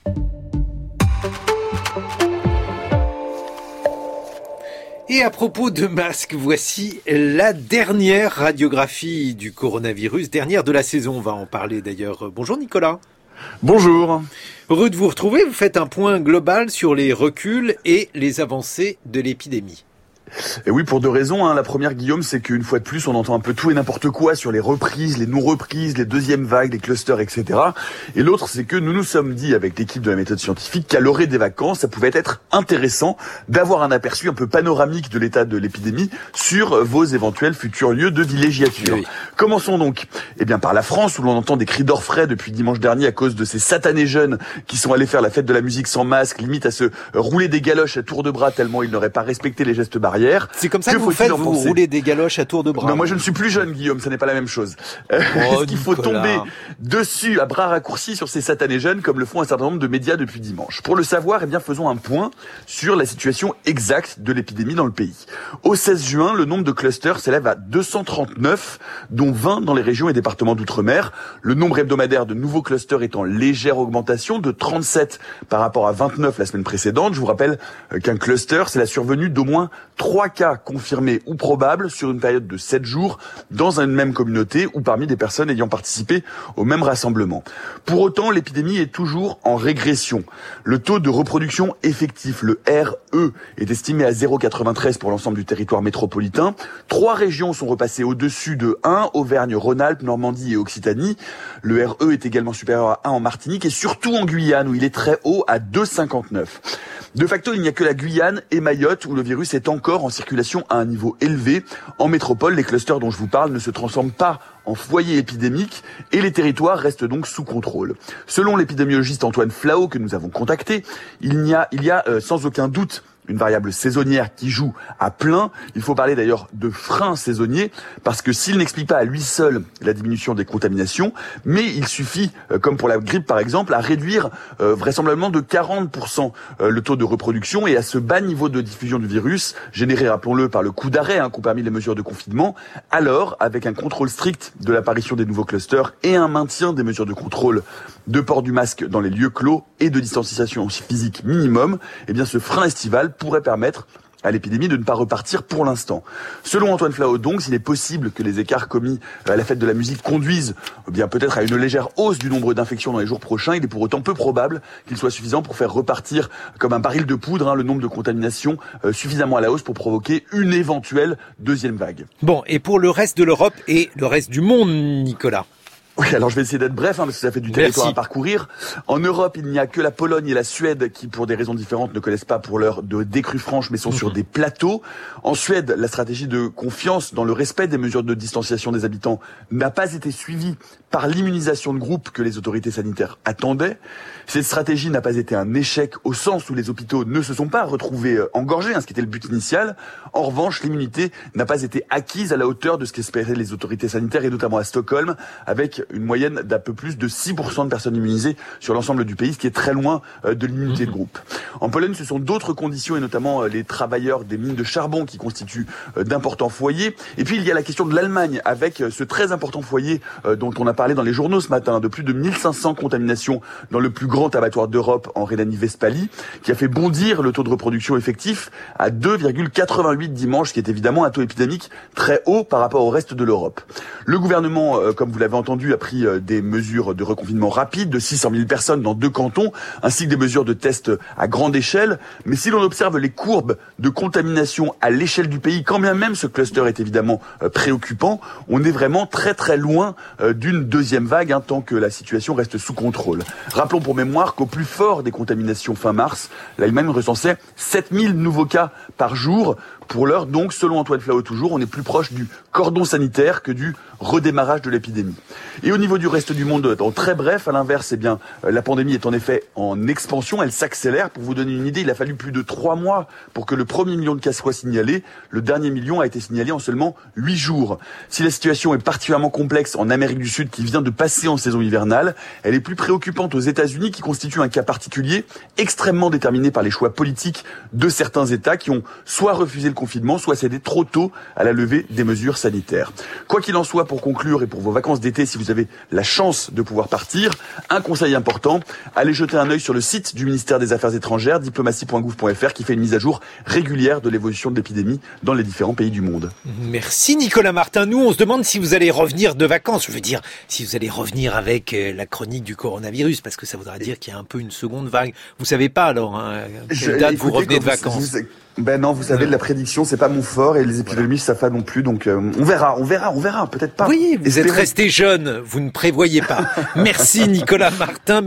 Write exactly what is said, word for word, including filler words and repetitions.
Et à propos de masques, voici la dernière radiographie du coronavirus, dernière de la saison. On va en parler d'ailleurs. Bonjour Nicolas. Bonjour. Heureux de vous retrouver. Vous faites un point global sur les reculs et les avancées de l'épidémie. Et oui, pour deux raisons. Hein. La première, Guillaume, c'est qu'une fois de plus, on entend un peu tout et n'importe quoi sur les reprises, les non-reprises, les deuxièmes vagues, les clusters, et cetera. Et l'autre, c'est que nous nous sommes dit avec l'équipe de la méthode scientifique qu'à l'orée des vacances, ça pouvait être intéressant d'avoir un aperçu un peu panoramique de l'état de l'épidémie sur vos éventuels futurs lieux de villégiature. Oui. Commençons donc, eh bien, par la France, où l'on entend des cris d'orfraie depuis dimanche dernier à cause de ces satanés jeunes qui sont allés faire la fête de la musique sans masque, limite à se rouler des galoches à tour de bras tellement ils n'auraient pas respecté les gestes barrières. C'est comme ça que, que vous faites, vous penser roulez des galoches à tour de bras. Non, moi je ne suis plus jeune, Guillaume, ça n'est pas la même chose. Oh, Est-ce qu'il faut tomber dessus à bras raccourcis sur ces satanés jeunes comme le font un certain nombre de médias depuis dimanche? Pour le savoir, eh bien faisons un point sur la situation exacte de l'épidémie dans le pays. Au seize juin, le nombre de clusters s'élève à deux cent trente-neuf, dont vingt dans les régions et départements d'outre-mer. Le nombre hebdomadaire de nouveaux clusters est en légère augmentation de trente-sept par rapport à vingt-neuf la semaine précédente. Je vous rappelle qu'un cluster, c'est la survenue d'au moins trois cas confirmés ou probables sur une période de sept jours dans une même communauté ou parmi des personnes ayant participé au même rassemblement. Pour autant, l'épidémie est toujours en régression. Le taux de reproduction effectif, le R E, est estimé à zéro virgule quatre-vingt-treize pour l'ensemble du territoire métropolitain. Trois régions sont repassées au-dessus de un, Auvergne-Rhône-Alpes, Normandie et Occitanie. Le R E est également supérieur à un en Martinique et surtout en Guyane où il est très haut à deux virgule cinquante-neuf. De facto, il n'y a que la Guyane et Mayotte où le virus est encore en circulation à un niveau élevé. En métropole, les clusters dont je vous parle ne se transforment pas en foyer épidémique et les territoires restent donc sous contrôle. Selon l'épidémiologiste Antoine Flahault que nous avons contacté, il y a, il y a euh, sans aucun doute une variable saisonnière qui joue à plein. Il faut parler d'ailleurs de frein saisonnier parce que s'il n'explique pas à lui seul la diminution des contaminations, mais il suffit, comme pour la grippe par exemple, à réduire euh, vraisemblablement de quarante pour cent euh, le taux de reproduction et à ce bas niveau de diffusion du virus, généré, rappelons-le, par le coup d'arrêt hein, qu'ont permis les mesures de confinement, alors avec un contrôle strict de l'apparition des nouveaux clusters et un maintien des mesures de contrôle de port du masque dans les lieux clos et de distanciation physique minimum, eh bien ce frein estival pourrait permettre à l'épidémie de ne pas repartir pour l'instant. Selon Antoine Flahault donc, s'il est possible que les écarts commis à la fête de la musique conduisent eh bien peut-être à une légère hausse du nombre d'infections dans les jours prochains, il est pour autant peu probable qu'il soit suffisant pour faire repartir comme un baril de poudre hein, le nombre de contaminations euh, suffisamment à la hausse pour provoquer une éventuelle deuxième vague. Bon, et pour le reste de l'Europe et le reste du monde, Nicolas? Oui, alors je vais essayer d'être bref, hein, parce que ça fait du territoire Merci. à parcourir. En Europe, il n'y a que la Pologne et la Suède qui, pour des raisons différentes, ne connaissent pas pour l'heure de décrue franche, mais sont mmh. sur des plateaux. En Suède, la stratégie de confiance dans le respect des mesures de distanciation des habitants n'a pas été suivie par l'immunisation de groupe que les autorités sanitaires attendaient. Cette stratégie n'a pas été un échec au sens où les hôpitaux ne se sont pas retrouvés engorgés, hein, ce qui était le but initial. En revanche, l'immunité n'a pas été acquise à la hauteur de ce qu'espéraient les autorités sanitaires, et notamment à Stockholm, avec une moyenne d'un peu plus de six pour cent de personnes immunisées sur l'ensemble du pays, ce qui est très loin de l'immunité de groupe. En Pologne, ce sont d'autres conditions, et notamment les travailleurs des mines de charbon qui constituent d'importants foyers. Et puis, il y a la question de l'Allemagne, avec ce très important foyer dont on a parlé dans les journaux ce matin, de plus de mille cinq cents contaminations dans le plus grand abattoir d'Europe en Rhénanie-Westphalie, qui a fait bondir le taux de reproduction effectif à deux virgule quatre-vingt-huit dimanche, ce qui est évidemment un taux épidémique très haut par rapport au reste de l'Europe. Le gouvernement, comme vous l'avez entendu, a pris des mesures de reconfinement rapide de six cent mille personnes dans deux cantons, ainsi que des mesures de tests à grande échelle. Mais si l'on observe les courbes de contamination à l'échelle du pays, quand bien même ce cluster est évidemment préoccupant, on est vraiment très très loin d'une deuxième vague, hein, tant que la situation reste sous contrôle. Rappelons pour mémoire qu'au plus fort des contaminations fin mars, l'Allemagne recensait sept mille nouveaux cas par jour. Pour l'heure, donc, selon Antoine Flahault toujours, on est plus proche du cordon sanitaire que du redémarrage de l'épidémie. Et au niveau du reste du monde, en très bref, à l'inverse, eh bien, la pandémie est en effet en expansion, elle s'accélère. Pour vous donner une idée, il a fallu plus de trois mois pour que le premier million de cas soit signalé. Le dernier million a été signalé en seulement huit jours. Si la situation est particulièrement complexe en Amérique du Sud, qui vient de passer en saison hivernale, elle est plus préoccupante aux États-Unis, qui constituent un cas particulier, extrêmement déterminé par les choix politiques de certains États qui ont soit refusé le le confinement, soit céder trop tôt à la levée des mesures sanitaires. Quoi qu'il en soit, pour conclure et pour vos vacances d'été, si vous avez la chance de pouvoir partir, un conseil important, allez jeter un œil sur le site du ministère des Affaires étrangères, diplomatie point gouv point f r, qui fait une mise à jour régulière de l'évolution de l'épidémie dans les différents pays du monde. Merci Nicolas Martin. Nous, on se demande si vous allez revenir de vacances. Je veux dire, si vous allez revenir avec la chronique du coronavirus, parce que ça voudra dire qu'il y a un peu une seconde vague. Vous savez pas alors, hein, quelle Je, date écoutez, vous revenez de vacances vous, Ben non, vous savez, de la prédiction, c'est pas mon fort, et les épidémistes, ça fait non plus, donc euh, on verra, on verra, on verra, peut-être pas. Oui, vous Espérons. êtes resté jeune, vous ne prévoyez pas. Merci Nicolas Martin.